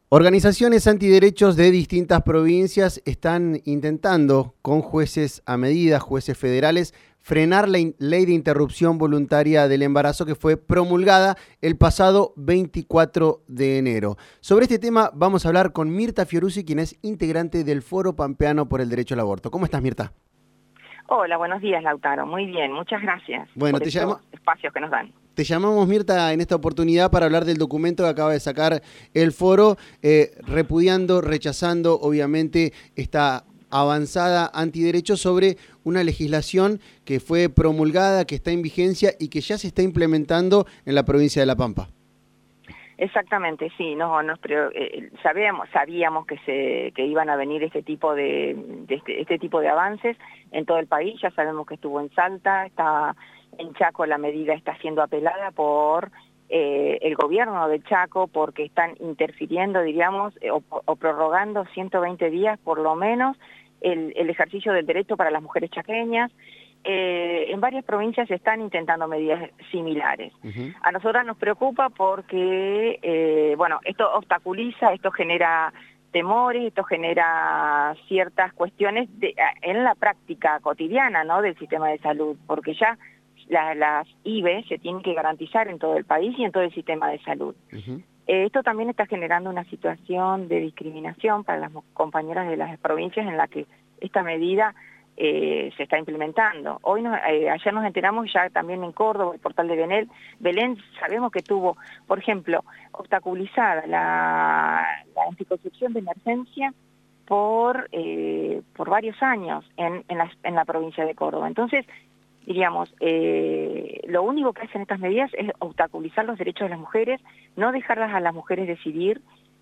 Organizaciones antiderechos de distintas provincias están intentando, con jueces a medida, jueces federales, frenar la ley de interrupción voluntaria del embarazo que fue promulgada el pasado 24 de enero. Sobre este tema vamos a hablar con Mirta Fiorucci, quien es integrante del Foro Pampeano por el Derecho al Aborto. ¿Cómo estás, Mirta? Hola, buenos días, Lautaro. Muy bien, muchas gracias Bueno, por estos espacios que nos dan. Te llamamos, Mirta, en esta oportunidad para hablar del documento que acaba de sacar el foro, repudiando, rechazando, obviamente, esta avanzada antiderechos sobre una legislación que fue promulgada, que está en vigencia y que ya se está implementando en la provincia de La Pampa. Exactamente, sí, sabíamos que iban a venir este tipo de avances en todo el país. Ya sabemos que estuvo en Salta, está en Chaco. La medida está siendo apelada por el gobierno de Chaco porque están interfiriendo, diríamos, o prorrogando 120 días por lo menos el ejercicio del derecho para las mujeres chaqueñas. En varias provincias se están intentando medidas similares. A nosotras nos preocupa porque, esto obstaculiza, esto genera temores, esto genera ciertas cuestiones en la práctica cotidiana, ¿no?, del sistema de salud, porque ya las IVE se tienen que garantizar en todo el país y en todo el sistema de salud. Esto también está generando una situación de discriminación para las compañeras de las provincias en la que esta medida se está implementando. Ayer nos enteramos ya también en Córdoba, el portal de Belén, sabemos que tuvo, por ejemplo, obstaculizada la anticoncepción de emergencia por varios años en la provincia de Córdoba. Entonces, diríamos, lo único que hacen estas medidas es obstaculizar los derechos de las mujeres, no dejarlas a las mujeres decidir,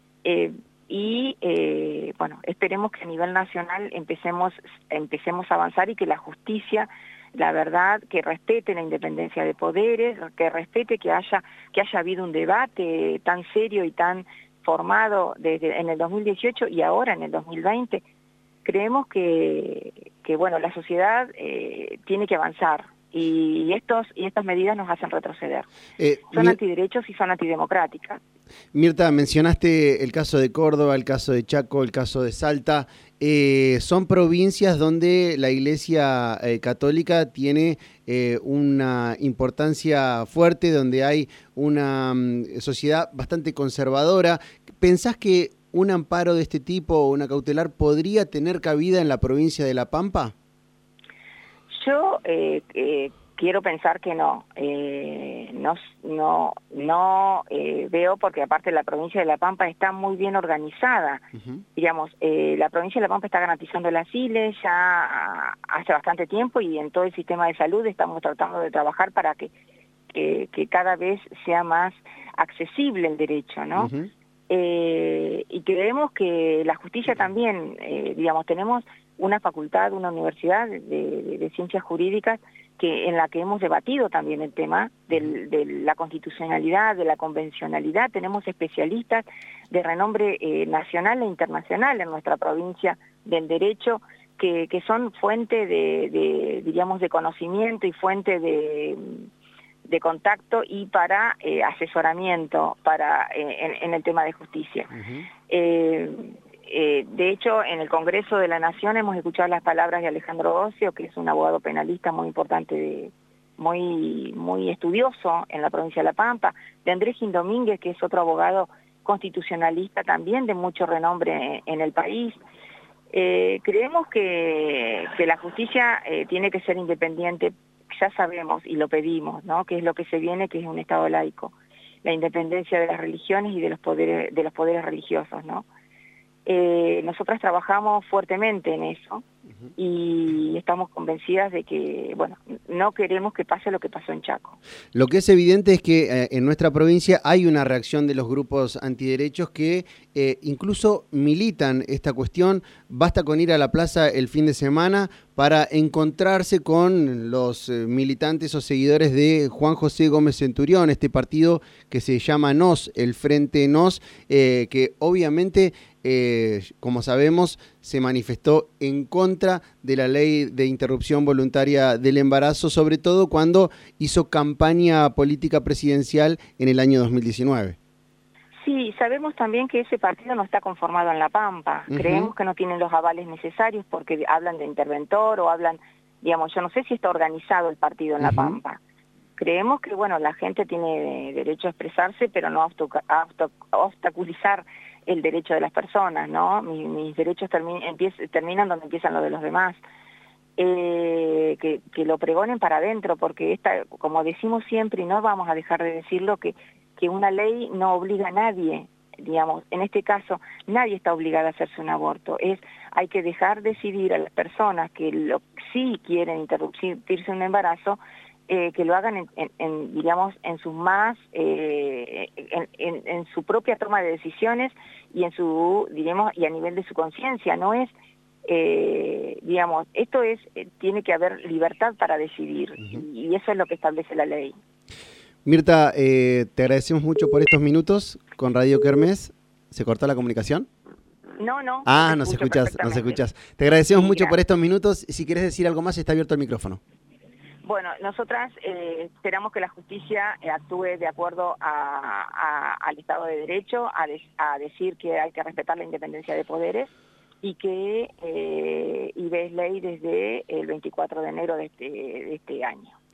esperemos que a nivel nacional empecemos a avanzar y que la justicia, la verdad, que respete la independencia de poderes, que respete que haya habido un debate tan serio y tan formado en el 2018 y ahora en el 2020. Creemos que la sociedad tiene que avanzar y estas medidas nos hacen retroceder. Son antiderechos y son antidemocráticas. Mirta, mencionaste el caso de Córdoba, el caso de Chaco, el caso de Salta. Son provincias donde la Iglesia Católica tiene una importancia fuerte, donde hay una sociedad bastante conservadora. ¿Pensás que un amparo de este tipo o una cautelar podría tener cabida en la provincia de La Pampa? Yo quiero pensar que no. No veo, porque aparte la provincia de La Pampa está muy bien organizada. Digamos, la provincia de La Pampa está garantizando las ILE ya hace bastante tiempo y en todo el sistema de salud estamos tratando de trabajar para que cada vez sea más accesible el derecho, ¿no? Y creemos que la justicia también, tenemos una facultad, una universidad de ciencias jurídicas en la que hemos debatido también el tema de la constitucionalidad, de la convencionalidad. Tenemos especialistas de renombre nacional e internacional en nuestra provincia del derecho que son fuente de conocimiento y fuente de contacto y para asesoramiento en el tema de justicia. De hecho, en el Congreso de la Nación hemos escuchado las palabras de Alejandro Ocio, que es un abogado penalista muy importante, muy estudioso en la provincia de La Pampa, de Andrés Gil Domínguez, que es otro abogado constitucionalista también de mucho renombre en el país. Creemos que la justicia tiene que ser independiente. Ya sabemos y lo pedimos, ¿no?, que es lo que se viene, que es un Estado laico, la independencia de las religiones y de los poderes religiosos, ¿no? Nosotras trabajamos fuertemente en eso y estamos convencidas de que, no queremos que pase lo que pasó en Chaco. Lo que es evidente es que en nuestra provincia hay una reacción de los grupos antiderechos que incluso militan esta cuestión. Basta con ir a la plaza el fin de semana para encontrarse con los militantes o seguidores de Juan José Gómez Centurión, este partido que se llama NOS, el Frente NOS, que obviamente, como sabemos, se manifestó en contra de la ley de interrupción voluntaria del embarazo, sobre todo cuando hizo campaña política presidencial en el año 2019. Sí, sabemos también que ese partido no está conformado en La Pampa. Creemos que no tienen los avales necesarios porque hablan de interventor o hablan, digamos, yo no sé si está organizado el partido en La Pampa. Creemos que, bueno, la gente tiene derecho a expresarse, pero no a obstaculizar el derecho de las personas, ¿no? Mis derechos terminan donde empiezan los de los demás. Que lo pregonen para adentro, porque como decimos siempre, y no vamos a dejar de decirlo, que una ley no obliga a nadie, digamos, en este caso nadie está obligado a hacerse un aborto, hay que dejar decidir a las personas que sí quieren interrumpirse un embarazo, que lo hagan digamos, en sus más, en su propia toma de decisiones y diremos, y a nivel de su conciencia, no es digamos, tiene que haber libertad para decidir, y eso es lo que establece la ley. Mirta, te agradecemos mucho por estos minutos con Radio Kermés. ¿Se cortó la comunicación? No. Nos escuchás. Te agradecemos mucho por estos minutos. Si quieres decir algo más, está abierto el micrófono. Bueno, nosotras esperamos que la justicia actúe de acuerdo al Estado de Derecho, a decir que hay que respetar la independencia de poderes, y que IBE es ley desde el 24 de enero de este año.